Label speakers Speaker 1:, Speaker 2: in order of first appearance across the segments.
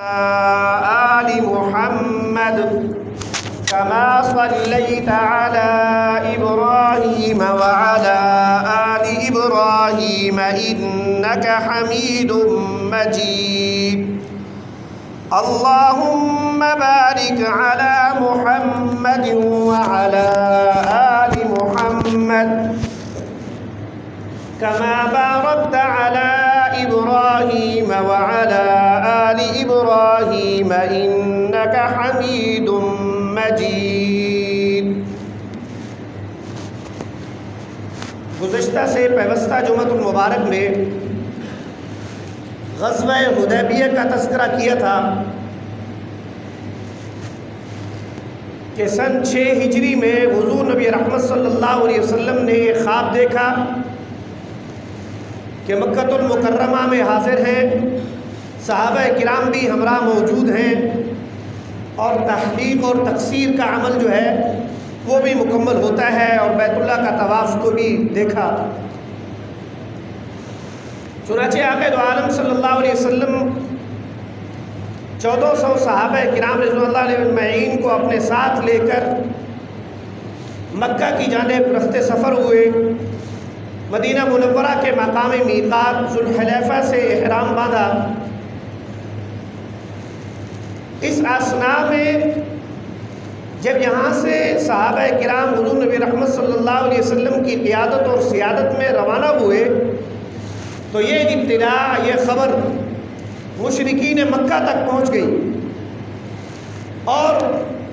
Speaker 1: آل محمد كما صليت على إبراهيم وعلى آل إبراهيم إنك حميد مجيد اللهم بارك على محمد وعلى آل محمد كما باركت على إبراهيم وعلى آل إبراهيم إنك حميد مجيد۔ گزشتہ سے پیوستہ جمعۃ المبارک میں غزوہ حدیبیہ کا تذکرہ کیا تھا کہ سن 6 ہجری میں حضور نبی رحمت صلی اللہ علیہ وسلم نے ایک خواب دیکھا کہ مکہ المکرمہ میں حاضر ہیں، صحابہ کرام بھی ہمراہ موجود ہیں، اور تحقیق اور تقصیر کا عمل جو ہے وہ بھی مکمل ہوتا ہے، اور بیت اللہ کا طواف کو بھی دیکھا۔ چنانچہ آقا دو عالم صلی اللہ علیہ وسلم 1400 صحابہ کرام رضوان اللہ علیہ اجمعین کو اپنے ساتھ لے کر مکہ کی جانب رفت سفر ہوئے۔ مدینہ منورہ کے مقام میقات ذوالحلیفہ سے احرام باندھا۔ اس اثناء میں جب یہاں سے صحابہ کرام حضور نبی رحمت صلی اللہ علیہ وسلم کی قیادت اور سیادت میں روانہ ہوئے تو یہ اطلاع، یہ خبر مشرکین مکہ تک پہنچ گئی، اور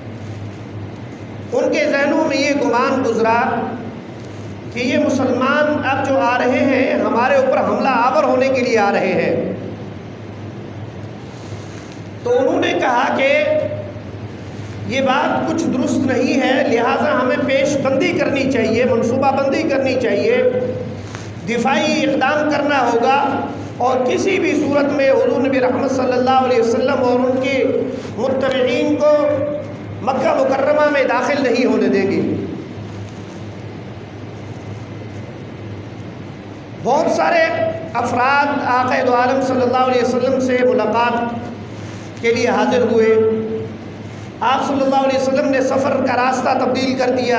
Speaker 1: ان کے ذہنوں میں یہ گمان گزرا کہ یہ مسلمان اب جو آ رہے ہیں ہمارے اوپر حملہ آور ہونے کے لیے آ رہے ہیں۔ تو انہوں نے کہا کہ یہ بات کچھ درست نہیں ہے، لہٰذا ہمیں پیش بندی کرنی چاہیے، منصوبہ بندی کرنی چاہیے، دفاعی اقدام کرنا ہوگا، اور کسی بھی صورت میں حضور نبی رحمت صلی اللہ علیہ وسلم اور ان کے متبعین کو مکہ مکرمہ میں داخل نہیں ہونے دیں گے۔ بہت سارے افراد آقا دو عالم صلی اللہ علیہ وسلم سے ملاقات کے لیے حاضر ہوئے۔ آپ صلی اللہ علیہ وسلم نے سفر کا راستہ تبدیل کر دیا۔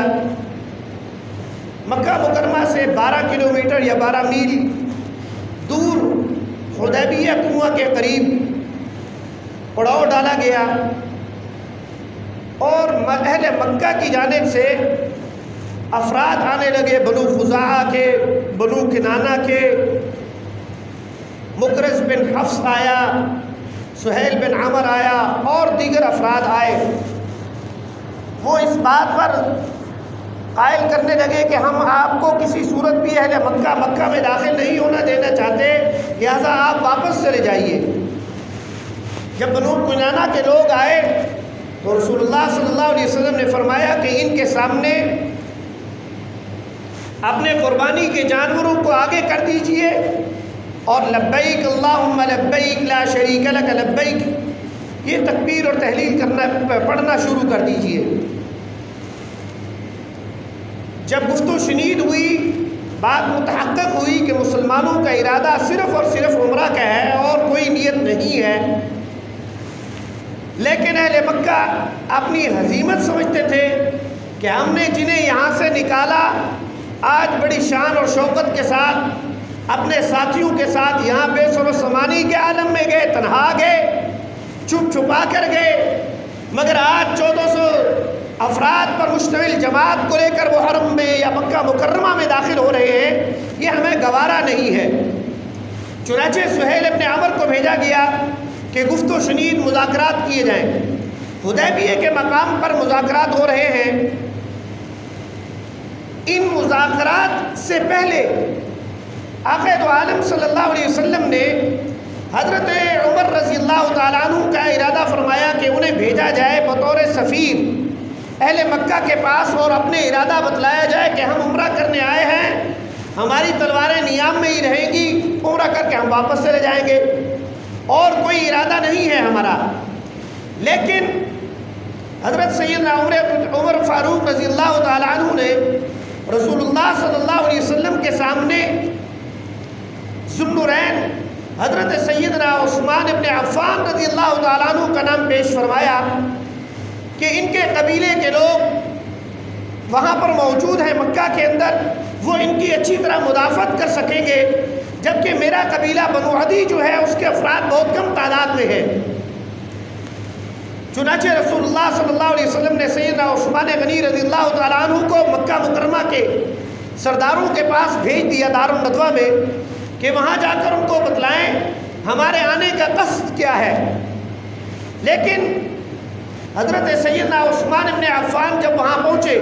Speaker 1: مکہ مکرمہ سے 12 کلومیٹر یا 12 میل دور حدیبیہ کنواں کے قریب پڑاؤ ڈالا گیا، اور اہل مکہ کی جانب سے افراد آنے لگے، بنو خزاعہ کے، بنو کنانہ کے، مکرز بن حفص آیا، سہیل بن عمر آیا، اور دیگر افراد آئے۔ وہ اس بات پر قائل کرنے لگے کہ ہم آپ کو کسی صورت بھی اہل مکہ میں داخل نہیں ہونا دینا چاہتے، لہذا آپ واپس چلے جائیے۔ جب بنو کنانہ کے لوگ آئے تو رسول اللہ صلی اللہ علیہ وسلم نے فرمایا کہ ان کے سامنے اپنے قربانی کے جانوروں کو آگے کر دیجئے، اور لبیک اللہم لبیک لا شریک لک لبیک، یہ تکبیر اور تحلیل پڑھنا شروع کر دیجئے۔ جب گفت و شنید ہوئی، بات متحقق ہوئی کہ مسلمانوں کا ارادہ صرف اور صرف عمرہ کا ہے اور کوئی نیت نہیں ہے، لیکن اہل مکہ اپنی ہزیمت سمجھتے تھے کہ ہم نے جنہیں یہاں سے نکالا آج بڑی شان اور شوکت کے ساتھ اپنے ساتھیوں کے ساتھ یہاں بے سر و سمانی کے عالم میں گئے، تنہا گئے، چھپ چھپا کر گئے، مگر آج 1400 افراد پر مشتمل جماعت کو لے کر وہ حرم میں یا مکہ مکرمہ میں داخل ہو رہے ہیں، یہ ہمیں گوارا نہیں ہے۔ چنانچہ سہیل ابن عمر کو بھیجا گیا کہ گفت و شنید مذاکرات کیے جائیں۔ حدیبیہ کے مقام پر مذاکرات ہو رہے ہیں۔ ان مذاکرات سے پہلے آقا دو عالم صلی اللہ علیہ وسلم نے حضرت عمر رضی اللہ تعالیٰ عنہ کا ارادہ فرمایا کہ انہیں بھیجا جائے بطور سفیر اہل مکہ کے پاس، اور اپنے ارادہ بتلایا جائے کہ ہم عمرہ کرنے آئے ہیں، ہماری تلواریں نیام میں ہی رہیں گی، عمرہ کر کے ہم واپس چلے جائیں گے، اور کوئی ارادہ نہیں ہے ہمارا۔ لیکن حضرت سیدنا عمر فاروق رضی اللہ تعالیٰ عنہ نے رسول اللہ صلی اللہ علیہ وسلم کے سامنے ذوالنورین حضرت سیدنا عثمان ابن عفان رضی اللہ تعالیٰ عنہ کا نام پیش فرمایا کہ ان کے قبیلے کے لوگ وہاں پر موجود ہیں مکہ کے اندر، وہ ان کی اچھی طرح مدافعت کر سکیں گے، جبکہ میرا قبیلہ بنو عدی جو ہے اس کے افراد بہت کم تعداد میں ہیں۔ چنانچہ رسول اللہ صلی اللہ علیہ وسلم نے سیدنا عثمان غنی رضی اللہ تعالیٰ عنہ کو مکہ مکرمہ کے سرداروں کے پاس بھیج دیا دارالندوہ میں کہ وہاں جا کر ان کو بتلائیں ہمارے آنے کا قصد کیا ہے۔ لیکن حضرت سیدنا عثمان ابن عفان جب وہاں پہنچے،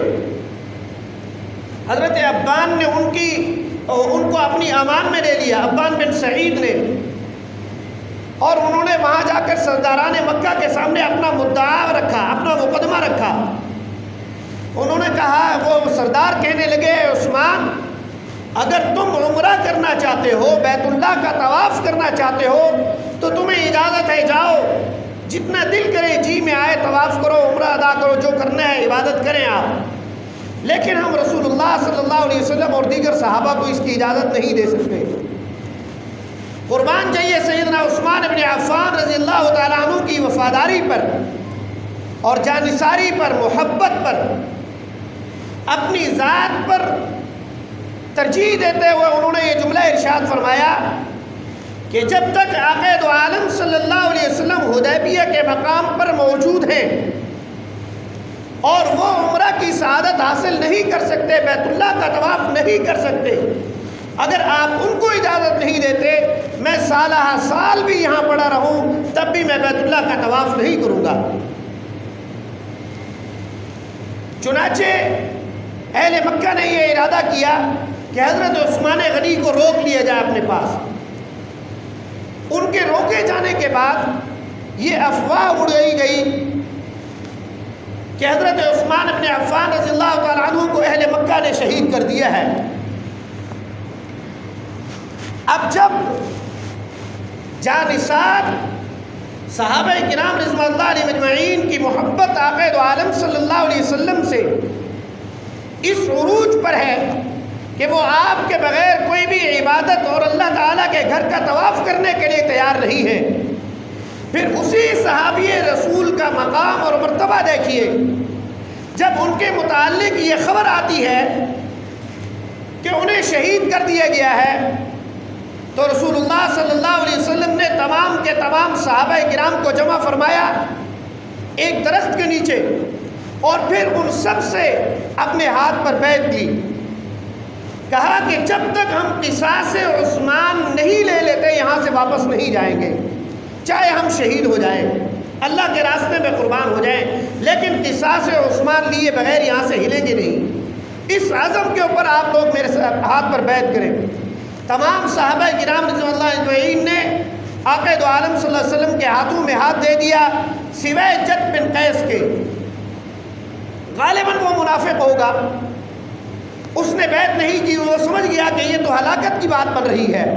Speaker 1: حضرت عبان نے ان کو اپنی امان میں لے لیا، عبان بن سعید نے، اور انہوں نے وہاں جا کر سرداران مکہ کے سامنے اپنا مدعا رکھا، اپنا مقدمہ رکھا۔ انہوں نے کہا، وہ سردار کہنے لگے، عثمان اگر تم عمرہ کرنا چاہتے ہو، بیت اللہ کا طواف کرنا چاہتے ہو تو تمہیں اجازت ہے، جاؤ جتنا دل کرے جی میں آئے طواف کرو، عمرہ ادا کرو، جو کرنا ہے عبادت کریں آپ، لیکن ہم رسول اللہ صلی اللہ علیہ وسلم اور دیگر صحابہ کو اس کی اجازت نہیں دے سکتے۔ قربان جائیے سیدنا عثمان بن عفان رضی اللہ تعالیٰ عنہ کی وفاداری پر اور جانثاری پر، محبت پر، اپنی ذات پر ترجیح دیتے ہوئے انہوں نے یہ جملہ ارشاد فرمایا کہ جب تک آقا دو عالم صلی اللہ علیہ وسلم حدیبیہ کے مقام پر موجود ہیں اور وہ عمرہ کی سعادت حاصل نہیں کر سکتے، بیت اللہ کا طواف نہیں کر سکتے، اگر آپ ان کو اجازت نہیں دیتے، میں سالہ سال بھی یہاں پڑا رہوں تب بھی میں بیت اللہ کا طواف نہیں کروں گا۔ چنانچہ اہل مکہ نے یہ ارادہ کیا کہ حضرت عثمان غنی کو روک لیا جائے اپنے پاس۔ ان کے روکے جانے کے بعد یہ افواہ اڑائی گئی کہ حضرت عثمان بن عفان رضی اللہ تعالیٰ عنہ کو اہل مکہ نے شہید کر دیا ہے۔ اب جب جانثار صحابہ کرام رضوان اللہ علیہ مجمعین کی محبت آقا دو عالم صلی اللہ علیہ وسلم سے اس عروج پر ہے کہ وہ آپ کے بغیر کوئی بھی عبادت اور اللہ تعالیٰ کے گھر کا طواف کرنے کے لیے تیار نہیں ہے، پھر اسی صحابی رسول کا مقام اور مرتبہ دیکھیے، جب ان کے متعلق یہ خبر آتی ہے کہ انہیں شہید کر دیا گیا ہے تو رسول اللہ صلی اللہ علیہ وسلم نے تمام کے تمام صحابہ کرام کو جمع فرمایا ایک درخت کے نیچے، اور پھر ان سب سے اپنے ہاتھ پر بیعت لی، کہا کہ جب تک ہم قصاص عثمان نہیں لے لیتے یہاں سے واپس نہیں جائیں گے، چاہے ہم شہید ہو جائیں، اللہ کے راستے میں قربان ہو جائیں، لیکن قصاص عثمان لیے بغیر یہاں سے ہلیں گے نہیں۔ اس عزم کے اوپر آپ لوگ میرے ہاتھ پر بیعت کریں۔ تمام صحابہ کرام رضوان اللہ اجمعین نے آقا دو عالم صلی اللہ علیہ وسلم کے ہاتھوں میں ہاتھ دے دیا، سوائے جد بن قیس کے، غالباً وہ منافق ہوگا، اس نے بیعت نہیں کی، وہ سمجھ گیا کہ یہ تو ہلاکت کی بات بن رہی ہے۔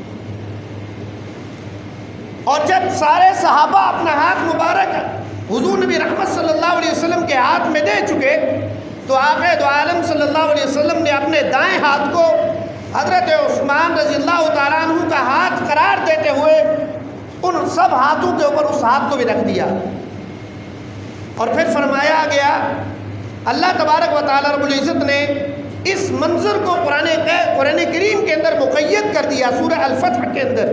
Speaker 1: اور جب سارے صحابہ اپنا ہاتھ مبارک حضور نبی رحمت صلی اللہ علیہ وسلم کے ہاتھ میں دے چکے تو آقا دو عالم صلی اللہ علیہ وسلم نے اپنے دائیں ہاتھ کو حضرت عثمان رضی اللہ تعالیٰ عنہ کا ہاتھ قرار دیتے ہوئے ان سب ہاتھوں کے اوپر اس ہاتھ کو بھی رکھ دیا، اور پھر فرمایا گیا، اللہ تبارک و تعالیٰ رب العزت نے اس منظر کو قرآن کریم کے اندر مقید کر دیا، سورہ الفتح کے اندر،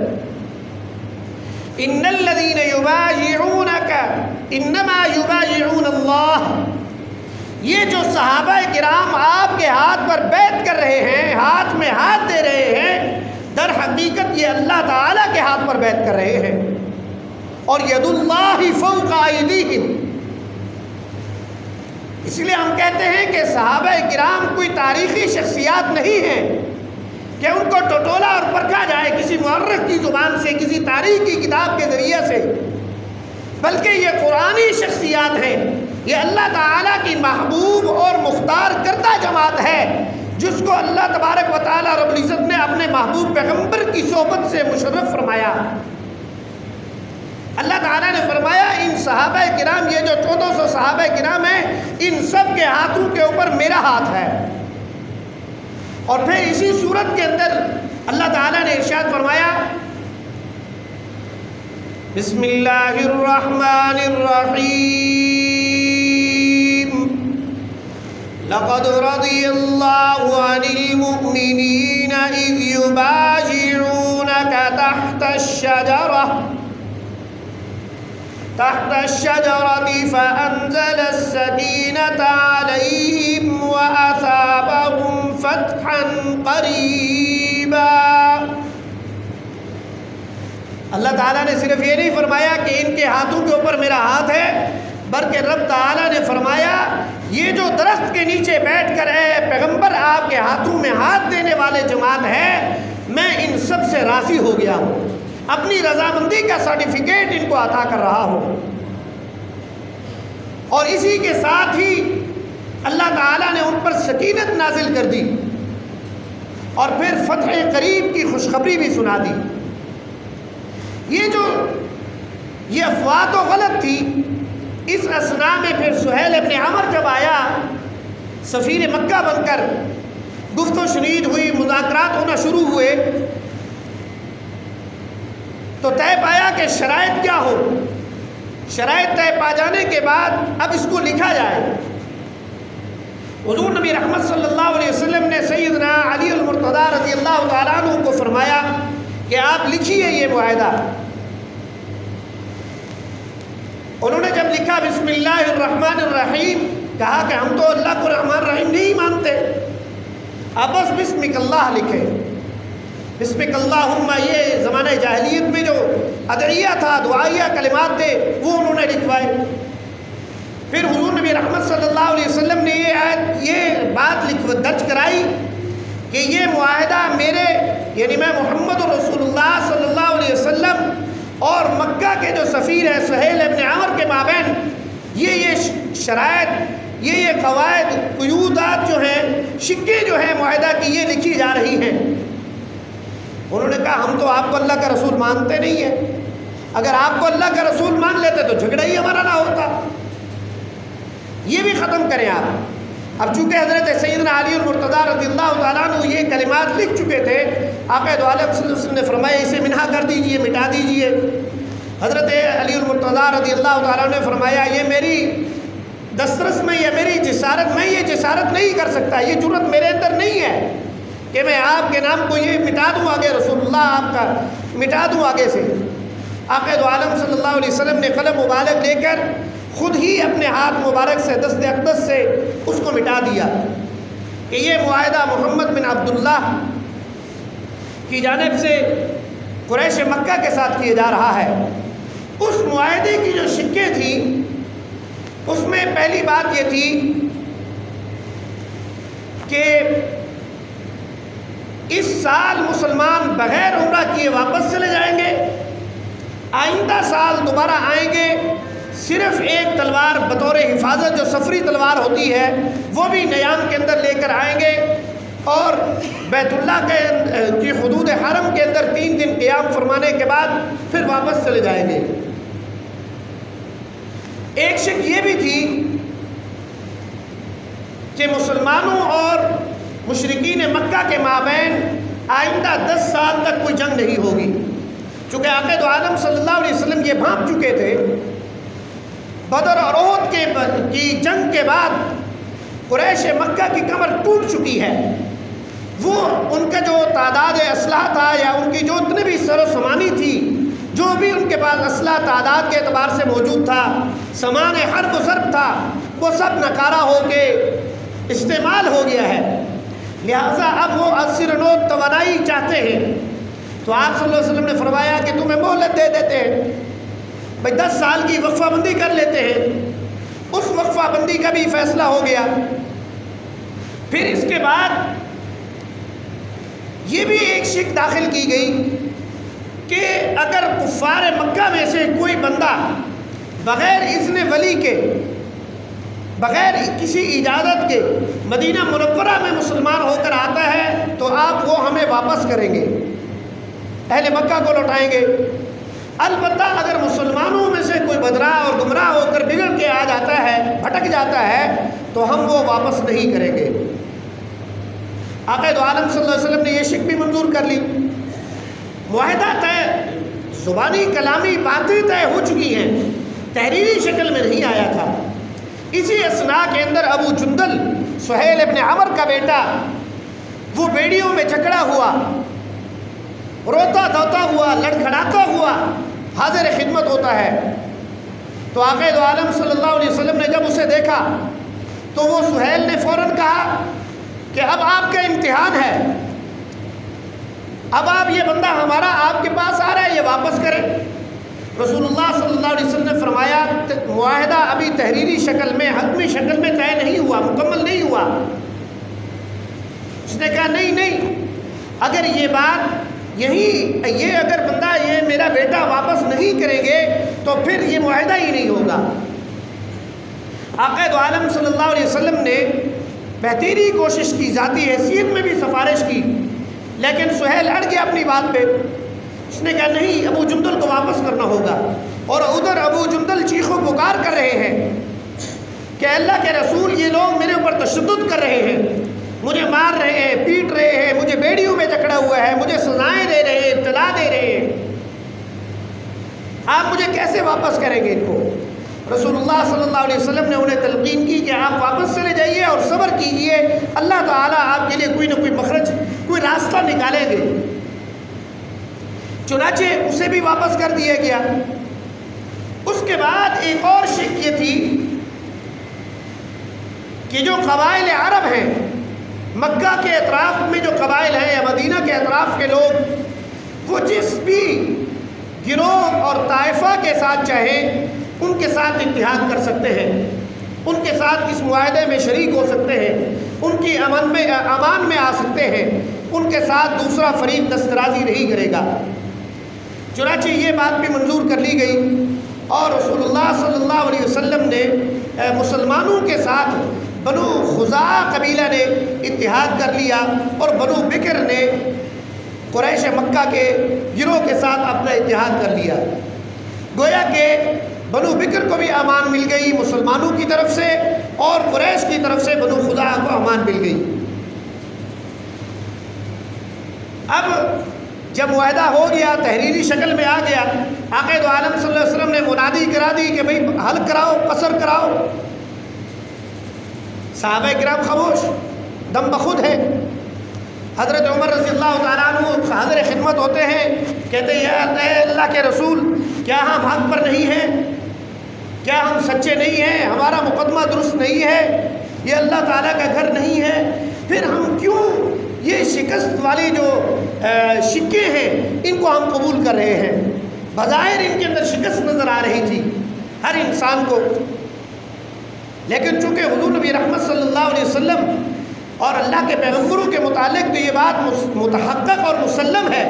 Speaker 1: ان الذین یبایعونک انما یبایعون اللہ، یہ جو صحابہ کرام آپ کے ہاتھ پر بیعت کر رہے ہیں، ہاتھ میں ہاتھ دے رہے ہیں، در حقیقت یہ اللہ تعالیٰ کے ہاتھ پر بیعت کر رہے ہیں، اور ید اللہ فوق ایدیہم۔ اس لیے ہم کہتے ہیں کہ صحابہ کرام کوئی تاریخی شخصیات نہیں ہیں کہ ان کو ٹٹولا اور پرکھا جائے کسی مورخ کی زبان سے، کسی تاریخ کی کتاب کے ذریعے سے، بلکہ یہ قرآنی شخصیات ہیں، یہ اللہ تعالیٰ کی محبوب اور مختار کردہ جماعت ہے جس کو اللہ تبارک و تعالیٰ رب العزت نے اپنے محبوب پیغمبر کی صحبت سے مشرف فرمایا۔ اللہ تعالیٰ نے فرمایا ان صحابہ کرام، یہ جو 1400 صحابہ کرام ہیں، ان سب کے ہاتھوں کے اوپر میرا ہاتھ ہے۔ اور پھر اسی صورت کے اندر اللہ تعالیٰ نے ارشاد فرمایا بسم اللہ الرحمن الرحیم لقد رضی اللہ عن المؤمنین اذ یبایعونک تحت الشجرة فأنزل السکینة علیہم وأثابهم فتحا قریبا۔ اللہ تعالیٰ نے صرف یہ نہیں فرمایا کہ ان کے ہاتھوں کے اوپر میرا ہاتھ ہے، بلکہ رب تعالیٰ نے فرمایا یہ جو درخت کے نیچے بیٹھ کر اے پیغمبر آپ کے ہاتھوں میں ہاتھ دینے والے جماعت ہے، میں ان سب سے راضی ہو گیا ہوں، اپنی رضامندی کا سرٹیفکیٹ ان کو عطا کر رہا ہوں۔ اور اسی کے ساتھ ہی اللہ تعالیٰ نے ان پر سکینت نازل کر دی اور پھر فتح قریب کی خوشخبری بھی سنا دی۔ یہ افواہ تو غلط تھی۔ اس اثناء میں پھر سہیل ابن عمر جب آیا سفیر مکہ بن کر، گفت و شنید ہوئی، مذاکرات ہونا شروع ہوئے، تو طے پایا کہ شرائط کیا ہو۔ شرائط طے پا جانے کے بعد اب اس کو لکھا جائے۔ حضور نبی رحمت صلی اللہ علیہ وسلم نے سیدنا علی المرتضی رضی اللہ تعالیٰ عنہ کو فرمایا کہ آپ لکھیے یہ معاہدہ۔ انہوں نے جب لکھا بسم اللہ الرحمن الرحیم، کہا کہ ہم تو اللہ کو رحمان رحیم نہیں مانتے، آپ بس بسمک اللہ لکھے۔ بسمک اللہم، یہ زمانہ جاہلیت میں جو ادعیہ تھا، دعائیہ کلمات تھے، وہ انہوں نے لکھوائے۔ پھر حضور نبی رحمت صلی اللہ علیہ وسلم نے یہ بات درج کرائی کہ یہ معاہدہ میرے، یعنی میں محمد رسول اللہ صلی اللہ علیہ وسلم اور مکہ کے جو سفیر ہے سہیل ابن عمر کے مابین یہ شرائط، یہ قواعد، قیودات جو ہیں، شکے جو ہیں معاہدہ کی، یہ لکھی جا رہی ہیں۔ انہوں نے کہا ہم تو آپ کو اللہ کا رسول مانتے نہیں ہیں، اگر آپ کو اللہ کا رسول مان لیتے تو جھگڑا ہی ہمارا نہ ہوتا، یہ بھی ختم کریں آپ۔ اب چونکہ حضرت سیدنا علی المرتضی رضی اللہ تعالیٰ عنہ یہ کلمات لکھ چکے تھے، آقا دو عالم صلی اللہ علیہ وسلم نے فرمایا اسے منہا کر دیجئے، مٹا دیجئے۔ حضرت علی المرتضی رضی اللہ تعالیٰ عنہ نے فرمایا یہ میری دسترس میں یا میری جسارت میں یہ جسارت نہیں کر سکتا، یہ جرت میرے اندر نہیں ہے کہ میں آپ کے نام کو یہ مٹا دوں آگے، رسول اللہ آپ کا مٹا دوں آگے سے۔ آقا دو عالم صلی اللہ علیہ وسلم نے قلم مبارک لے کر خود ہی اپنے ہاتھ مبارک سے دست اقدس سے اس کو مٹا دیا کہ یہ معاہدہ محمد بن عبداللہ کی جانب سے قریش مکہ کے ساتھ کیا جا رہا ہے۔ اس معاہدے کی جو شکیں تھیں اس میں پہلی بات یہ تھی کہ اس سال مسلمان بغیر عمرہ کیے واپس چلے جائیں گے، آئندہ سال دوبارہ آئیں گے، صرف ایک تلوار بطور حفاظت جو سفری تلوار ہوتی ہے وہ بھی نیام کے اندر لے کر آئیں گے، اور بیت اللہ کی حدود حرم کے اندر 3 دن قیام فرمانے کے بعد پھر واپس چلے جائیں گے۔ ایک شک یہ بھی تھی کہ مسلمانوں اور مشرکین مکہ کے مابین آئندہ 10 سال تک کوئی جنگ نہیں ہوگی، چونکہ آقا دو عالم صلی اللہ علیہ وسلم یہ بھانپ چکے تھے۔ بدر اور احد کی جنگ کے بعد قریش مکہ کی کمر ٹوٹ چکی ہے، وہ ان کا جو تعداد اسلحہ تھا یا ان کی جو اتنے بھی سر و سامانی تھی، جو بھی ان کے پاس اسلحہ تعداد کے اعتبار سے موجود تھا، سامان حرب و ضرب تھا، وہ سب ناکارہ ہو کے استعمال ہو گیا ہے۔ لہٰذا اب وہ اثر نو توانائی چاہتے ہیں، تو آپ صلی اللہ علیہ وسلم نے فرمایا کہ تمہیں مہلت دے دیتے ہیں، بھائی 10 سال کی وقفہ بندی کر لیتے ہیں۔ اس وقفہ بندی کا بھی فیصلہ ہو گیا۔ پھر اس کے بعد یہ بھی ایک شک داخل کی گئی کہ اگر کفار مکہ میں سے کوئی بندہ بغیر اذن ولی کے، بغیر کسی اجازت کے مدینہ منورہ میں مسلمان ہو کر آتا ہے تو آپ وہ ہمیں واپس کریں گے، اہل مکہ کو لوٹائیں گے۔ البتہ اگر مسلمانوں میں سے کوئی بدراہ اور گمراہ ہو کر بگڑ کے آ جاتا ہے، بھٹک جاتا ہے، تو ہم وہ واپس نہیں کریں گے۔ آقا دو عالم صلی اللہ علیہ وسلم نے یہ شک بھی منظور کر لی۔ معاہدہ طے زبانی کلامی باتیں طے ہو چکی ہیں، تحریری شکل میں نہیں آیا تھا۔ اسی اثناء کے اندر ابو جندل سہیل ابن عمر کا بیٹا وہ بیڑیوں میں جکڑا ہوا، روتا دھوتا ہوا، لڑکھڑاتا ہوا حاضر خدمت ہوتا ہے۔ تو آقا دو عالم صلی اللہ علیہ وسلم نے جب اسے دیکھا تو وہ سہیل نے فوراً کہا کہ اب آپ کا امتحان ہے، اب آپ یہ بندہ ہمارا آپ کے پاس آ رہا ہے، یہ واپس کریں۔ رسول اللہ صلی اللہ علیہ وسلم نے فرمایا معاہدہ ابھی تحریری شکل میں، حتمی شکل میں طے نہیں ہوا، مکمل نہیں ہوا۔ اس نے کہا نہیں، اگر یہ بات یہ اگر بندہ یہ میرا بیٹا واپس نہیں کریں گے تو پھر یہ معاہدہ ہی نہیں ہوگا۔ آقا دو عالم صلی اللہ علیہ وسلم نے بہتری کوشش کی، ذاتی حیثیت میں بھی سفارش کی، لیکن سہیل اڑ گیا اپنی بات پہ۔ اس نے کہا نہیں، ابو جندل کو واپس کرنا ہوگا۔ اور ادھر ابو جندل چیخ و پکار کر رہے ہیں کہ اللہ کے رسول یہ لوگ میرے اوپر تشدد کر رہے ہیں، مجھے مار رہے ہیں، پیٹ رہے ہیں، مجھے بیڑیوں میں جکڑا ہوا ہے، مجھے سزائیں دے رہے ہیں، اطلاع دے رہے ہیں، آپ مجھے کیسے واپس کریں گے ان کو؟ رسول اللہ صلی اللہ علیہ وسلم نے انہیں تلقین کی کہ آپ واپس چلے جائیے اور صبر کیجیے، اللہ تعالیٰ آپ کے لیے کوئی نہ کوئی مخرج، کوئی راستہ نکالیں گے۔ چنانچہ اسے بھی واپس کر دیا گیا۔ اس کے بعد ایک اور شک یہ تھی کہ جو قبائل عرب ہیں، مکہ کے اطراف میں جو قبائل ہیں یا مدینہ کے اطراف کے لوگ، وہ جس بھی گروہ اور طائفہ کے ساتھ چاہیں ان کے ساتھ اتحاد کر سکتے ہیں، ان کے ساتھ اس معاہدے میں شریک ہو سکتے ہیں، ان کی امان میں آ سکتے ہیں، ان کے ساتھ دوسرا فریق دسترازی نہیں کرے گا۔ چنانچہ یہ بات بھی منظور کر لی گئی اور رسول اللہ صلی اللہ علیہ وسلم نے مسلمانوں کے ساتھ بنو خزاعہ قبیلہ نے اتحاد کر لیا اور بنو بکر نے قریش مکہ کے گروہ کے ساتھ اپنا اتحاد کر لیا۔ گویا کہ بنو بکر کو بھی امان مل گئی مسلمانوں کی طرف سے، اور قریش کی طرف سے بنو خزاعہ کو امان مل گئی۔ اب جب معاہدہ ہو گیا، تحریری شکل میں آ گیا، آقا دو عالم صلی اللہ علیہ وسلم نے منادی کرا دی کہ بھئی حل کراؤ، قصر کراؤ۔ صحابہ کرام خاموش، دم بخود ہے۔ حضرت عمر رضی اللہ تعالیٰ عنہ حاضر خدمت ہوتے ہیں، کہتے ہیں اے اللہ کے رسول، کیا ہم حق پر نہیں ہیں؟ کیا ہم سچے نہیں ہیں؟ ہمارا مقدمہ درست نہیں ہے؟ یہ اللہ تعالیٰ کا گھر نہیں ہے؟ پھر ہم کیوں یہ شکست والی جو شکے ہیں ان کو ہم قبول کر رہے ہیں؟ بظاہر ان کے اندر شکست نظر آ رہی تھی ہر انسان کو، لیکن چونکہ حضور نبی رحمت صلی اللہ علیہ وسلم اور اللہ کے پیغمبروں کے متعلق تو یہ بات متحقق اور مسلم ہے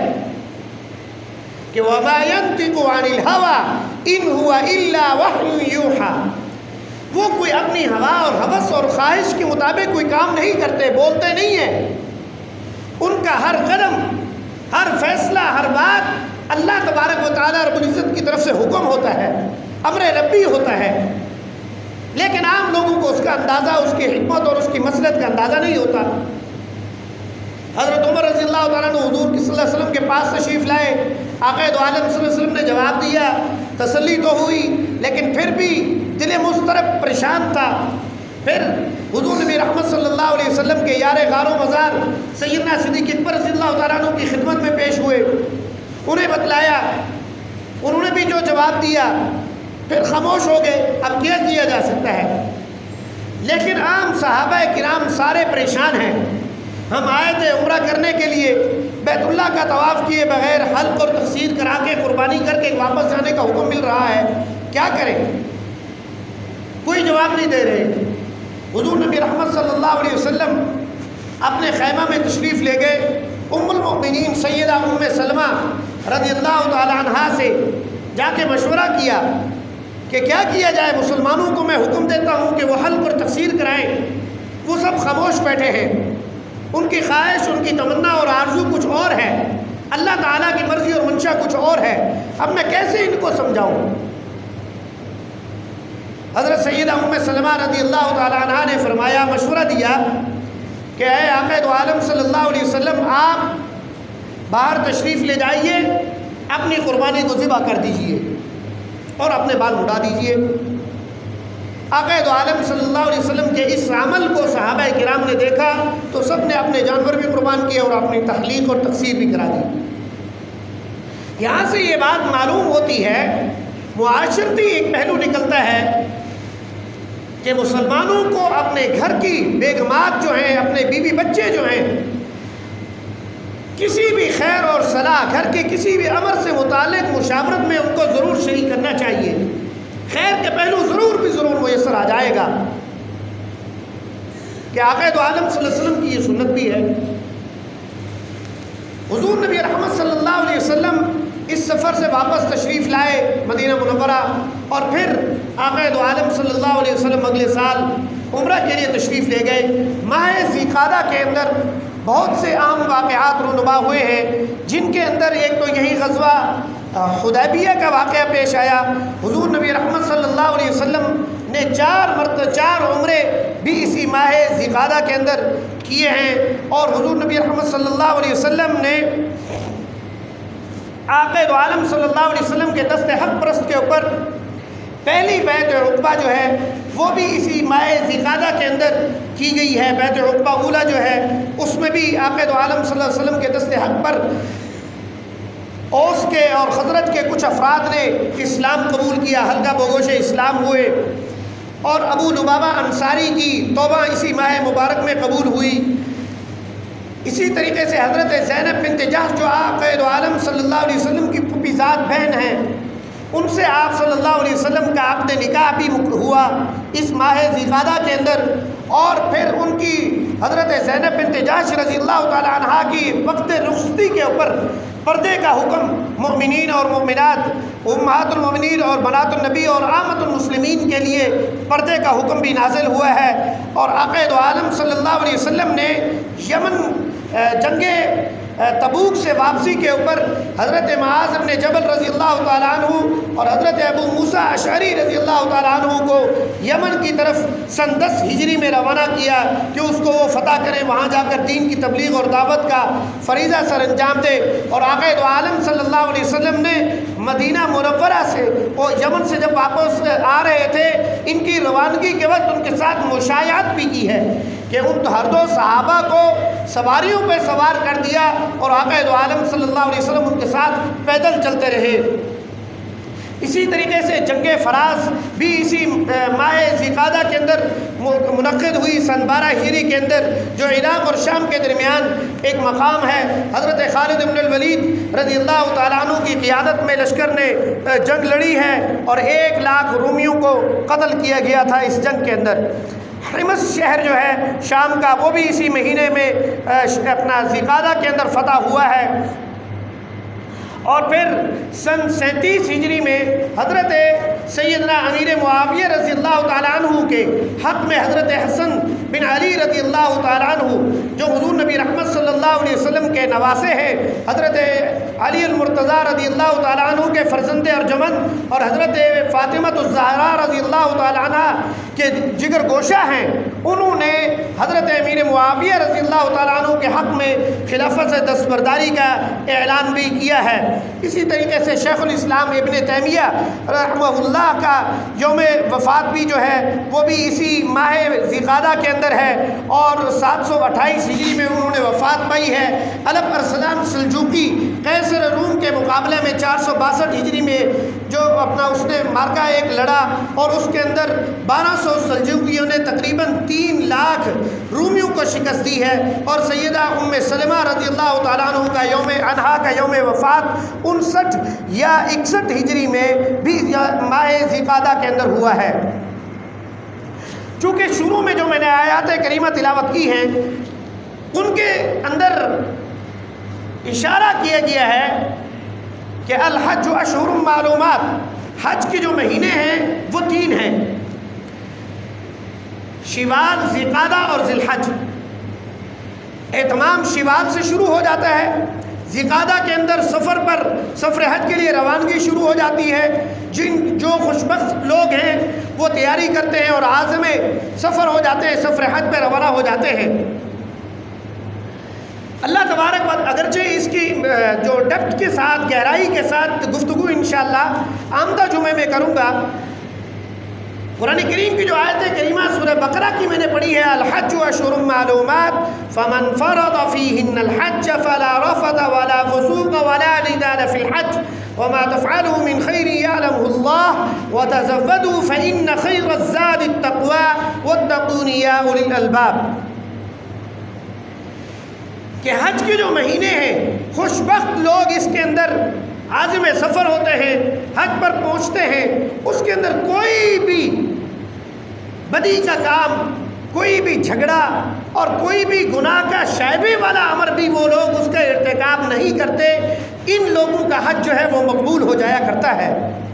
Speaker 1: کہ وَمَا يَنْطِقُ عَنِ الْهَوَىٰ إِنْ هُوَ إِلَّا وَحْيٌ يُوحَىٰ، وہ کوئی اپنی ہوا اور ہوس اور خواہش کے مطابق کوئی کام نہیں کرتے، بولتے نہیں ہیں۔ ان کا ہر قدم، ہر فیصلہ، ہر بات اللہ تبارک و تعالیٰ رب العزت کی طرف سے حکم ہوتا ہے، امر ربی ہوتا ہے، لیکن عام لوگوں کو اس کا اندازہ، اس کی حکمت اور اس کی مصلحت کا اندازہ نہیں ہوتا۔ حضرت عمر رضی اللہ تعالیٰ عنہ حضور صلی اللہ علیہ وسلم کے پاس تشریف لائے، آقا دو عالم صلی اللہ علیہ وسلم نے جواب دیا، تسلی تو ہوئی، لیکن پھر بھی دل مضطرب پریشان تھا۔ پھر حضور نبی رحمت صلی اللہ علیہ وسلم کے یار غار و مزار سیدنا صدیق اکبر رضی اللہ تعالیٰ عنہ کی خدمت میں پیش ہوئے، انہیں بتلایا، انہوں نے بھی جو جواب دیا، پھر خاموش ہو گئے۔ اب کیا کیا جا سکتا ہے؟ لیکن عام صحابہ کرام سارے پریشان ہیں۔ ہم آئے تھے عمرہ کرنے کے لیے، بیت اللہ کا طواف کیے بغیر حلق اور تقصیر کرا کے قربانی کر کے واپس جانے کا حکم مل رہا ہے، کیا کریں؟ کوئی جواب نہیں دے رہے۔ حضور نبی رحمت صلی اللہ علیہ وسلم اپنے خیمہ میں تشریف لے گئے، ام المؤمنین سیدہ ام سلمہ رضی اللہ تعالی عنہا سے جا کے مشورہ کیا کہ کیا کیا جائے، مسلمانوں کو میں حکم دیتا ہوں کہ وہ حلق اور تقصیر کرائیں، وہ سب خاموش بیٹھے ہیں، ان کی خواہش، ان کی تمنا اور آرزو کچھ اور ہے، اللہ تعالیٰ کی مرضی اور منشا کچھ اور ہے، اب میں کیسے ان کو سمجھاؤں؟ حضرت سیدہ ام سلمہ رضی اللہ تعالیٰ عنہ نے فرمایا، مشورہ دیا کہ اے آقا دو عالم صلی اللہ علیہ وسلم، آپ باہر تشریف لے جائیے اپنی قربانی کو ذبح کر دیجئے اور اپنے بال مڈا دیجئے۔ آقا دو عالم صلی اللہ علیہ وسلم کے اس عمل کو صحابہ کرام نے دیکھا تو سب نے اپنے جانور بھی قربان کیے اور اپنی تخلیق اور تقسیر بھی کرا دی۔ یہاں سے یہ بات معلوم ہوتی ہے، معاشرتی ایک پہلو نکلتا ہے کہ مسلمانوں کو اپنے گھر کی بیگمات جو ہیں، اپنے بیوی بچے جو ہیں، کسی بھی خیر اور صلاح گھر کے کسی بھی امر سے متعلق مشاورت میں ان کو ضرور شریک کرنا چاہیے۔ خیر کے پہلو ضرور میسر آ جائے گا کہ آقا دو عالم صلی اللہ علیہ وسلم کی یہ سنت بھی ہے۔ حضور نبی رحمت صلی اللہ علیہ وسلم اس سفر سے واپس تشریف لائے مدینہ منورہ، اور پھر آقا دو عالم صلی اللہ علیہ وسلم اگلے سال عمرہ کے لیے تشریف لے گئے۔ ماہ ذی قعدہ کے اندر بہت سے اہم واقعات رونما ہوئے ہیں، جن کے اندر ایک تو یہی غزوہ حدیبیہ کا واقعہ پیش آیا۔ حضور نبی رحمت صلی اللہ علیہ وسلم نے 4 عمرے بھی اسی ماہ ذی قعدہ کے اندر کیے ہیں، اور حضور نبی رحمت صلی اللہ علیہ وسلم نے آقا دو عالم صلی اللہ علیہ وسلم کے دست حق پرست کے اوپر پہلی بیعت عقبہ جو ہے وہ بھی اسی ماہ ذی قعدہ کے اندر کی گئی ہے۔ بیعت عقبہ اولیٰ جو ہے اس میں بھی آقا دو عالم صلی اللہ علیہ وسلم کے دست حق پر اوس کے اور خزرج کے کچھ افراد نے اسلام قبول کیا، حلقہ بگوش اسلام ہوئے، اور ابو لبابہ انصاری کی توبہ اسی ماہ مبارک میں قبول ہوئی۔ اسی طریقے سے حضرت زینب بنت جحش جو آقا دو عالم صلی اللہ علیہ وسلم کی پھوپھی ذات بہن ہیں، ان سے آپ صلی اللہ علیہ وسلم کا عقد نکاح بھی ہوا اس ماہ ذی قعدہ کے اندر، اور پھر ان کی حضرت زینب بنت جحش رضی اللہ تعالی عنہا کی وقت رخصتی کے اوپر پردے کا حکم مومنین اور مومنات، امہات المومنین اور بنات النبی اور عامت المسلمین کے لیے پردے کا حکم بھی نازل ہوا ہے۔ اور آقا دو عالم صلی اللہ علیہ وسلم نے یمن جنگ تبوک سے واپسی کے اوپر حضرت معاذ بن جبل رضی اللہ تعالیٰ عنہ اور حضرت ابو موسیٰ اشعری رضی اللہ تعالیٰ عنہ کو یمن کی طرف سن 10 ہجری میں روانہ کیا کہ اس کو وہ فتح کریں، وہاں جا کر دین کی تبلیغ اور دعوت کا فریضہ سر انجام دے۔ اور آقا دو عالم صلی اللہ علیہ وسلم نے مدینہ منورہ سے وہ یمن سے جب واپس آ رہے تھے، ان کی روانگی کے وقت ان کے ساتھ مشایعت بھی کی ہے کہ ان ہر 2 صحابہ کو سواریوں پہ سوار کر دیا اور آقا دو عالم صلی اللہ علیہ وسلم ان کے ساتھ پیدل چلتے رہے۔ اسی طریقے سے جنگ فراز بھی اسی ماہ ذی قعدہ کے اندر منعقد ہوئی سن 12 ہجری کے اندر، جو عراق اور شام کے درمیان ایک مقام ہے۔ حضرت خالد بن الولید رضی اللہ تعالیٰ عنہ کی قیادت میں لشکر نے جنگ لڑی ہے اور 1 لاکھ رومیوں کو قتل کیا گیا تھا اس جنگ کے اندر۔ حمص شہر جو ہے شام کا، وہ بھی اسی مہینے میں اپنا ذی قعدہ کے اندر فتح ہوا ہے۔ اور پھر سن 37 ہجری میں حضرت سیدنا امیر معاویہ رضی اللہ تعالیٰ عنہ کے حق میں حضرت حسن بن علی رضی اللہ تعالیٰ عنہ جو حضور نبی رحمت صلی اللہ علیہ وسلم کے نواسے ہیں، حضرت علی المرتضیٰ رضی اللہ تعالیٰ عنہ کے فرزند ارجمند اور حضرت فاطمہ الزہرا رضی اللہ تعالیٰ عنہ کے جگر گوشہ ہیں، انہوں نے حضرت امیر معاویہ رضی اللہ تعالیٰ عنہ کے حق میں خلافت سے دستبرداری کا اعلان بھی کیا ہے۔ اسی طریقے سے شیخ الاسلام ابن تیمیہ رحمہ اللہ کا یوم وفات بھی جو ہے وہ بھی اسی ماہ ذی قعدہ کے اندر ہے، اور 728 ہجری میں انہوں نے وفات پائی ہے۔ الپ ارسلان سلجوقی قیصر روم کے مقابلے میں 462 ہجری میں جو اپنا اس نے مارکہ ایک لڑا، اور اس کے اندر 1200 سلجوقیوں نے تقریباً 3 لاکھ رومیوں کو شکست دی ہے۔ اور سیدہ ام سلمہ رضی اللہ تعالیٰ عنہ کا یوم انہا کا یوم وفات 59 یا 61 ہجری میں بھی ماہ ذی قعدہ کے اندر ہوا ہے۔ چونکہ شروع میں جو میں نے آیات کریمہ تلاوت کی ہیں ان کے اندر اشارہ کیا گیا ہے کہ الحج اشہر معلومات، حج کے جو مہینے ہیں وہ 3 ہیں، شوال، ذی قعدہ اور ذی الحج۔ اہتمام شوال سے شروع ہو جاتا ہے، ذی قعدہ کے اندر سفر حج کے لیے روانگی شروع ہو جاتی ہے۔ جو خوشبخت لوگ ہیں وہ تیاری کرتے ہیں اور عازم سفر ہو جاتے ہیں، سفر حج پہ روانہ ہو جاتے ہیں۔ اللہ تبارک و تعالیٰ اگرچہ اس کی جو ڈیپتھ کے ساتھ گہرائی کے ساتھ گفتگو انشاءاللہ آمدہ جمعے میں کروں گا، قرآن کریم کی جو آیت کریمہ سورہ بقرہ کی میں نے پڑھی ہے، الحج اشہر معلومات فمن فرض فیہن الحج فلا رفث ولا فسوق ولا جدال فی الحج وما تفعلوا من خیر یعلمہ اللہ وتزودوا فإن خیر الزاد التقوی واتقون یا اولی الالباب، کہ حج کے جو مہینے ہیں خوش بخت لوگ اس کے اندر عازم سفر ہوتے ہیں، حج پر پہنچتے ہیں، اس کے اندر کوئی بھی بدی کا کام، کوئی بھی جھگڑا اور کوئی بھی گناہ کا شائبے والا عمل بھی وہ لوگ اس کا ارتکاب نہیں کرتے، ان لوگوں کا حج جو ہے وہ مقبول ہو جایا کرتا ہے۔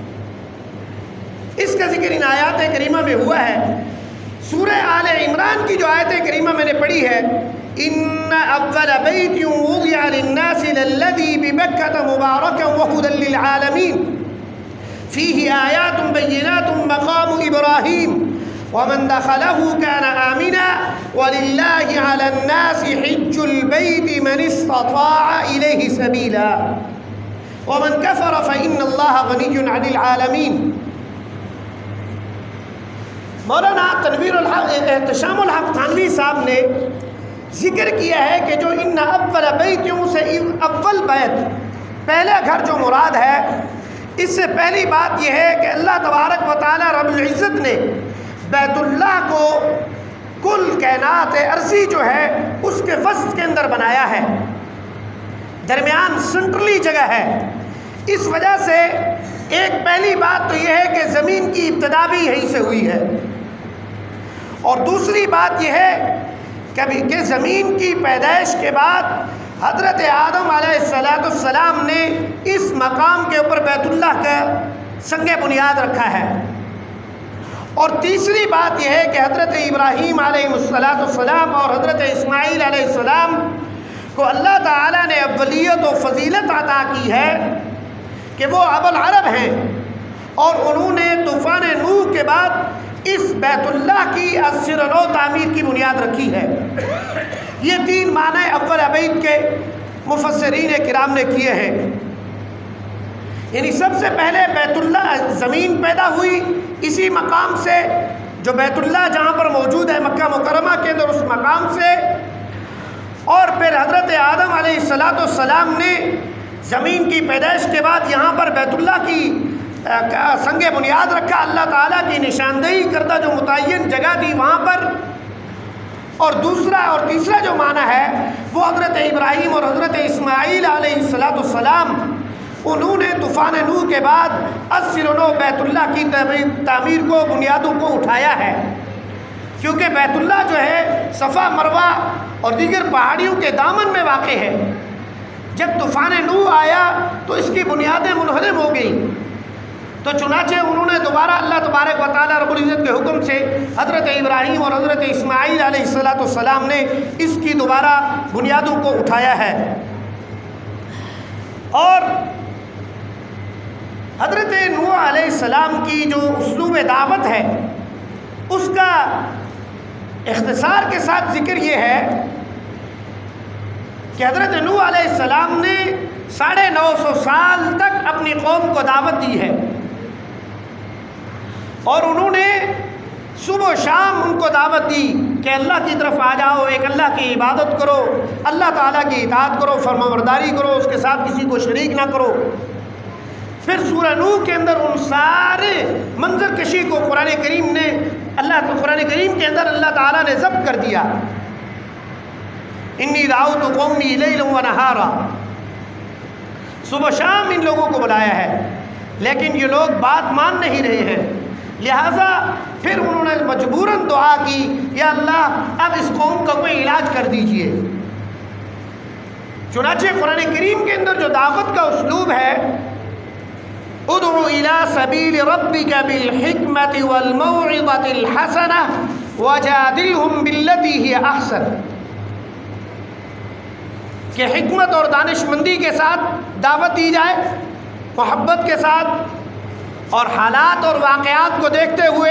Speaker 1: اس کا ذکر ان آیات کریمہ میں ہوا ہے۔ سورہ آل عمران کی جو آیت کریمہ میں نے پڑھی ہے، ان اول بیت وضع للناس للذی ببکۃ مبارکا وہدی للعالمین فیہ آیات بینات مقام ابراہیم ومن دخلہ کان آمنا وللہ علی الناس حج البیت من استطاع الیہ سبیلا ومن کفر فإن اللہ غنی عن العالمین۔ مولانا تنویر الحق احتشام الحق تھانوی صاحب نے ذکر کیا ہے کہ جو ان اول بیتوں سے اول بیت، پہلا گھر جو مراد ہے، اس سے پہلی بات یہ ہے کہ اللہ تبارک و تعالی رب العزت نے بیت اللہ کو کل کائنات ارضی جو ہے اس کے وسط کے اندر بنایا ہے، درمیان سنٹرلی جگہ ہے۔ اس وجہ سے ایک پہلی بات تو یہ ہے کہ زمین کی ابتدا بھی یہیں سے ہوئی ہے، اور دوسری بات یہ ہے کہ زمین کی پیدائش کے بعد حضرت آدم علیہ السلام نے اس مقام کے اوپر بیت اللہ کا سنگ بنیاد رکھا ہے، اور تیسری بات یہ ہے کہ حضرت ابراہیم علیہ السلام اور حضرت اسماعیل علیہ السلام کو اللہ تعالیٰ نے اولیت و فضیلت عطا کی ہے کہ وہ ابو العرب ہیں، اور انہوں نے طوفان نوح کے بعد اس بیت اللہ کی اثر و تعمیر کی بنیاد رکھی ہے۔ یہ تین معنی اول بیت کے مفسرین کرام نے کیے ہیں، یعنی سب سے پہلے بیت اللہ زمین پیدا ہوئی اسی مقام سے، جو بیت اللہ جہاں پر موجود ہے مکہ مکرمہ کے اندر، اس مقام سے، اور پھر حضرت آدم علیہ السلام نے زمین کی پیدائش کے بعد یہاں پر بیت اللہ کی سنگ بنیاد رکھا، اللہ تعالیٰ کی نشاندہی کردہ جو متعین جگہ تھی وہاں پر، اور دوسرا اور تیسرا جو معنی ہے وہ حضرت ابراہیم اور حضرت اسماعیل علیہ السلام انہوں نے طوفان نوح کے بعد اثر و بیت اللہ کی تعمیر کو، بنیادوں کو اٹھایا ہے، کیونکہ بیت اللہ جو ہے صفا مروہ اور دیگر پہاڑیوں کے دامن میں واقع ہے۔ جب طوفان نوح آیا تو اس کی بنیادیں منہدم ہو گئیں، تو چنانچہ انہوں نے دوبارہ اللہ تبارک و تعالیٰ رب العزت کے حکم سے حضرت ابراہیم اور حضرت اسماعیل علیہ السلام نے اس کی دوبارہ بنیادوں کو اٹھایا ہے۔ اور حضرت نوح علیہ السلام کی جو اسلوب دعوت ہے اس کا اختصار کے ساتھ ذکر یہ ہے کہ حضرت نوح علیہ السلام نے 950 سال تک اپنی قوم کو دعوت دی ہے، اور انہوں نے صبح و شام ان کو دعوت دی کہ اللہ کی طرف آ جاؤ، ایک اللہ کی عبادت کرو، اللہ تعالیٰ کی اطاعت کرو، فرمانبرداری کرو، اس کے ساتھ کسی کو شریک نہ کرو۔ پھر سورہ نوح کے اندر ان سارے منظر کشی کو قرآن کریم کے اندر اللہ تعالیٰ نے ضبط کر دیا، انی دعوت قومی لیلا و نہارا، صبح شام ان لوگوں کو بلایا ہے، لیکن یہ لوگ بات مان نہیں رہے ہیں، لہٰذا پھر انہوں نے مجبوراً دعا کی، یا اللہ اب اس قوم کا کوئی علاج کر دیجئے۔ چنانچہ قرآن کریم کے اندر جو دعوت کا اسلوب ہے، ادعو الی سبیل ربک بالحکمت والموعظۃ الحسنہ وجادلہم باللتی ہی احسن، کہ حکمت اور دانش مندی کے ساتھ دعوت دی جائے، محبت کے ساتھ اور حالات اور واقعات کو دیکھتے ہوئے،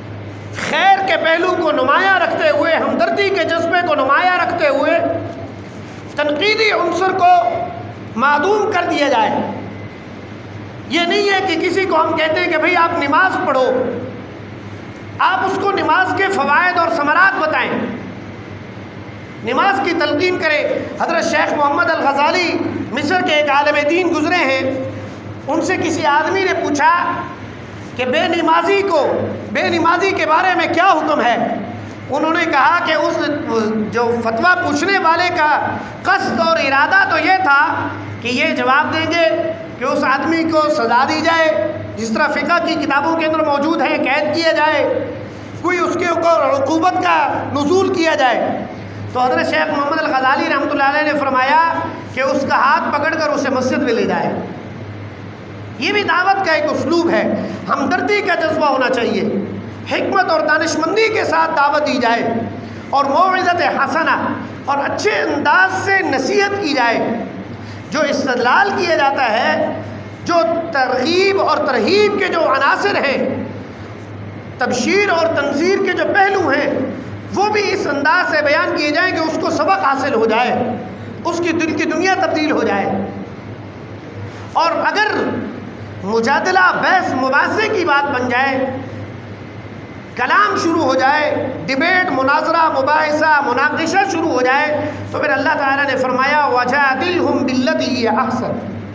Speaker 1: خیر کے پہلو کو نمایاں رکھتے ہوئے، ہمدردی کے جذبے کو نمایاں رکھتے ہوئے تنقیدی عنصر کو معدوم کر دیا جائے۔ یہ نہیں ہے کہ کسی کو ہم کہتے ہیں کہ بھئی آپ نماز پڑھو، آپ اس کو نماز کے فوائد اور ثمرات بتائیں، نماز کی تلقین کریں۔ حضرت شیخ محمد الغزالی مصر کے ایک عالم دین گزرے ہیں، ان سے کسی آدمی نے پوچھا کہ بے نمازی کے بارے میں کیا حکم ہے؟ انہوں نے کہا کہ اس جو فتویٰ پوچھنے والے کا قصد اور ارادہ تو یہ تھا کہ یہ جواب دیں گے کہ اس آدمی کو سزا دی جائے، جس طرح فقہ کی کتابوں کے اندر موجود ہے، قید کیا جائے، کوئی اس کے اوپر عقوبت کا نزول کیا جائے۔ تو حضرت شیخ محمد الغزالی رحمۃ اللہ علیہ نے فرمایا کہ اس کا ہاتھ پکڑ کر اسے مسجد میں لے جائے۔ یہ بھی دعوت کا ایک اسلوب ہے، ہمدردی کا جذبہ ہونا چاہیے، حکمت اور دانشمندی کے ساتھ دعوت دی جائے، اور موعظت حسنہ اور اچھے انداز سے نصیحت کی جائے۔ جو استدلال کیا جاتا ہے، جو ترغیب اور ترہیب کے جو عناصر ہیں، تبشیر اور تنذیر کے جو پہلو ہیں، وہ بھی اس انداز سے بیان کیے جائیں کہ اس کو سبق حاصل ہو جائے، اس کی دل کی دنیا تبدیل ہو جائے۔ اور اگر مجادلہ بحث مباحثے کی بات بن جائے، کلام شروع ہو جائے، ڈیبیٹ، مناظرہ، مباحثہ، مناقشہ شروع ہو جائے، تو پھر اللہ تعالیٰ نے فرمایا وَجَادِلْهُمْ بِالَّتِي هِيَ أَحْسَنُ۔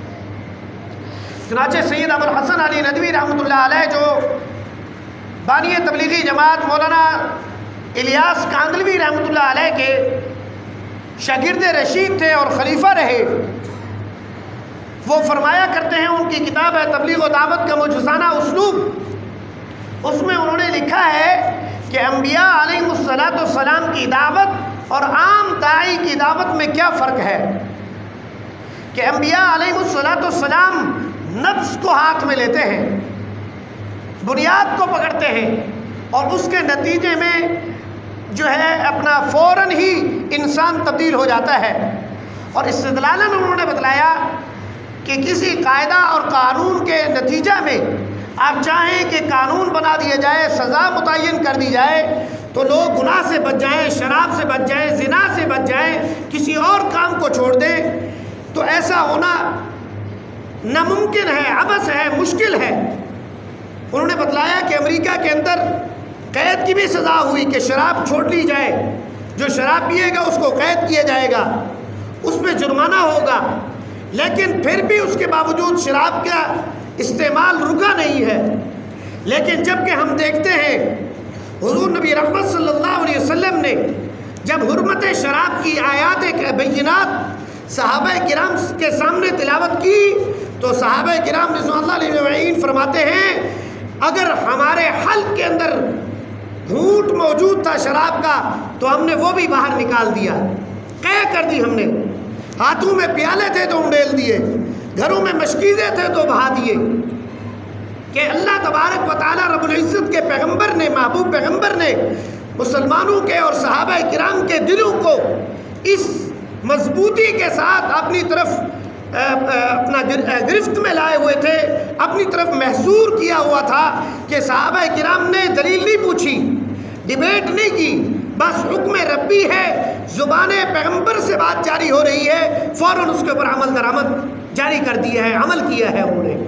Speaker 1: چنانچہ سید ابو الحسن علی ندوی رحمۃ اللہ علیہ جو بانی تبلیغی جماعت مولانا الیاس کاندلوی رحمۃ اللہ علیہ کے شاگرد رشید تھے اور خلیفہ رہے، وہ فرمایا کرتے ہیں، ان کی کتاب ہے تبلیغ و دعوت کا معجزانہ اسلوب، اس میں انہوں نے لکھا ہے کہ انبیاء علیہم السلام کی دعوت اور عام داعی کی دعوت میں کیا فرق ہے۔ کہ انبیاء علیہم السلام نفس کو ہاتھ میں لیتے ہیں، بنیاد کو پکڑتے ہیں، اور اس کے نتیجے میں جو ہے اپنا فوراً ہی انسان تبدیل ہو جاتا ہے۔ اور استدلالاً انہوں نے بتلایا کہ کسی قاعدہ اور قانون کے نتیجہ میں آپ چاہیں کہ قانون بنا دیا جائے، سزا متعین کر دی جائے، تو لوگ گناہ سے بچ جائیں، شراب سے بچ جائیں، زنا سے بچ جائیں، کسی اور کام کو چھوڑ دیں، تو ایسا ہونا ناممکن ہے، عبث ہے، مشکل ہے۔ انہوں نے بتلایا کہ امریکہ کے اندر قید کی بھی سزا ہوئی کہ شراب چھوڑ لی جائے، جو شراب پیے گا اس کو قید کیا جائے گا، اس پہ جرمانہ ہوگا، لیکن پھر بھی اس کے باوجود شراب کا استعمال رکا نہیں ہے۔ لیکن جب کہ ہم دیکھتے ہیں حضور نبی رحمت صلی اللہ علیہ وسلم نے جب حرمت شراب کی آیات بینات صحابہ کرام کے سامنے تلاوت کی، تو صحابہ کرام رضوان اللہ علیہ اجمعین فرماتے ہیں اگر ہمارے حلق کے اندر گھونٹ موجود تھا شراب کا تو ہم نے وہ بھی باہر نکال دیا، قے کر دی ہم نے، ہاتھوں میں پیالے تھے تو انڈیل دیے، گھروں میں مشکیزیں تھے تو بہا دیے، کہ اللہ تبارک و تعالیٰ رب العزت کے پیغمبر نے، محبوب پیغمبر نے مسلمانوں کے اور صحابہ کرام کے دلوں کو اس مضبوطی کے ساتھ اپنی طرف اپنا گرفت میں لائے ہوئے تھے، اپنی طرف محصور کیا ہوا تھا کہ صحابہ کرام نے دلیل نہیں پوچھی، ڈیبیٹ نہیں کی، بس حکم ربی ہے، زبان پیغمبر سے بات جاری ہو رہی ہے، فوراً اس کے اوپر عمل درآمد جاری کر دیا ہے، عمل کیا ہے انہوں نے۔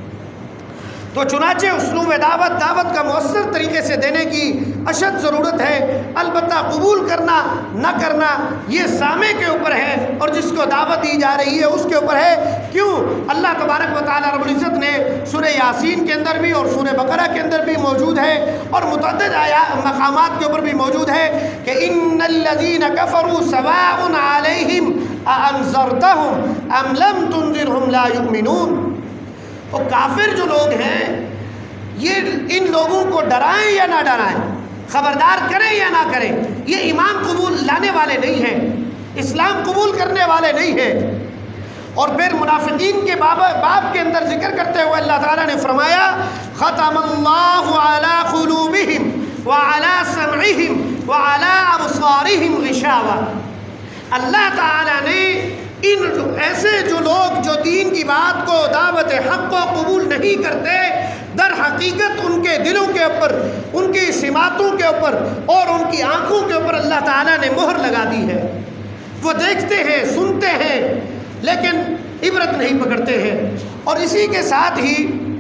Speaker 1: تو چنانچہ اسلوب دعوت کا مؤثر طریقے سے دینے کی اشد ضرورت ہے، البتہ قبول کرنا نہ کرنا یہ سامع کے اوپر ہے، اور جس کو دعوت دی جا رہی ہے اس کے اوپر ہے۔ کیوں؟ اللہ تبارک و تعالیٰ رب العزت نے سورہ یاسین کے اندر بھی اور سورہ بقرہ کے اندر بھی موجود ہے، اور متعدد مقامات کے اوپر بھی موجود ہے کہ ان الذین کفروا سواء علیہم اانذرتہم ام لم تنذرہم لا یؤمنون۔ وہ کافر جو لوگ ہیں، یہ ان لوگوں کو ڈرائیں یا نہ ڈرائیں، خبردار کریں یا نہ کریں، یہ ایمان قبول لانے والے نہیں ہیں، اسلام قبول کرنے والے نہیں ہیں۔ اور پھر منافقین کے باب کے اندر ذکر کرتے ہوئے اللہ تعالیٰ نے فرمایا ختم اللہ علی قلوبہم وعلی سمعہم وعلی ابصارہم غشاوہ۔ اللہ تعالیٰ نے ان ایسے جو لوگ جو دین کی بات کو، دعوت حق کو قبول نہیں کرتے، در حقیقت ان کے دلوں کے اوپر، ان کی سماعتوں کے اوپر اور ان کی آنکھوں کے اوپر اللہ تعالیٰ نے مہر لگا دی ہے، وہ دیکھتے ہیں، سنتے ہیں، لیکن عبرت نہیں پکڑتے ہیں۔ اور اسی کے ساتھ ہی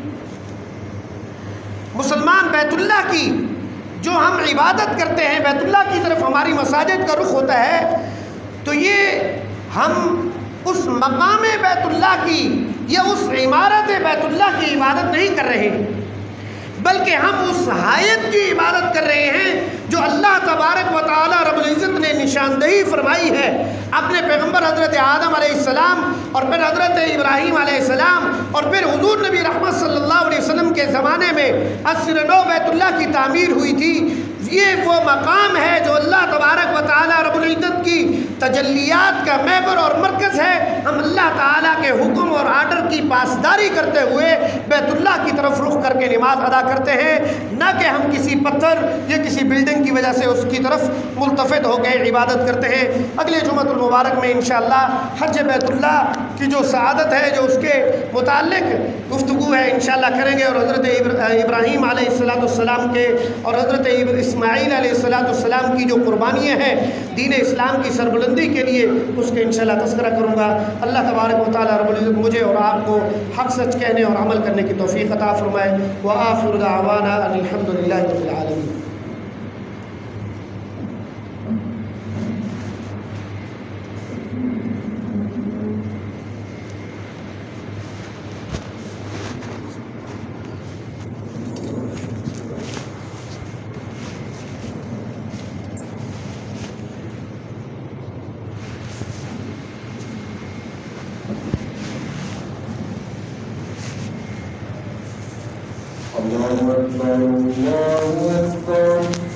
Speaker 1: مسلمان بیت اللہ کی جو ہم عبادت کرتے ہیں، بیت اللہ کی طرف ہماری مساجد کا رخ ہوتا ہے، تو یہ ہم اس مقام بیت اللہ کی یا اس عمارت بیت اللہ کی عبادت نہیں کر رہے، بلکہ ہم اس حائط کی عبادت کر رہے ہیں جو اللہ تبارک و تعالی رب العزت نے نشاندہی فرمائی ہے اپنے پیغمبر حضرت آدم علیہ السلام اور پھر حضرت ابراہیم علیہ السلام اور پھر حضور نبی رحمت صلی اللہ علیہ وسلم کے زمانے میں عصر نو بیت اللہ کی تعمیر ہوئی تھی۔ یہ وہ مقام ہے جو اللہ تبارک و تعالی رب العزت کی تجلیات کا محور اور مرکز ہے۔ ہم اللہ تعالیٰ کے حکم اور آرڈر کی پاسداری کرتے ہوئے بیت اللہ کی طرف رخ کر کے نماز ادا کرتے ہیں، نہ کہ ہم کسی پتھر یا کسی بلڈنگ کی وجہ سے اس کی طرف ملتفت ہو گئے عبادت کرتے ہیں۔ اگلے جمعۃ المبارک میں انشاءاللہ حج بیت اللہ کی جو سعادت ہے، جو اس کے متعلق گفتگو ہے، انشاءاللہ کریں گے، اور حضرت ابراہیم علیہ السلام کے اور حضرت اسماعیل علیہ السلام کی جو قربانیاں ہیں دین اسلام کی سربلندی کے لیے، اس کے انشاءاللہ تذکرہ کروں گا۔ اللہ تبارک و تعالی رب العزت مجھے اور آپ کو حق سچ کہنے اور عمل کرنے کی توفیق عطا فرمائے۔ وآخر دعوانا ان الحمد للہ رب العالمین۔
Speaker 2: الله أكبر الله أكبر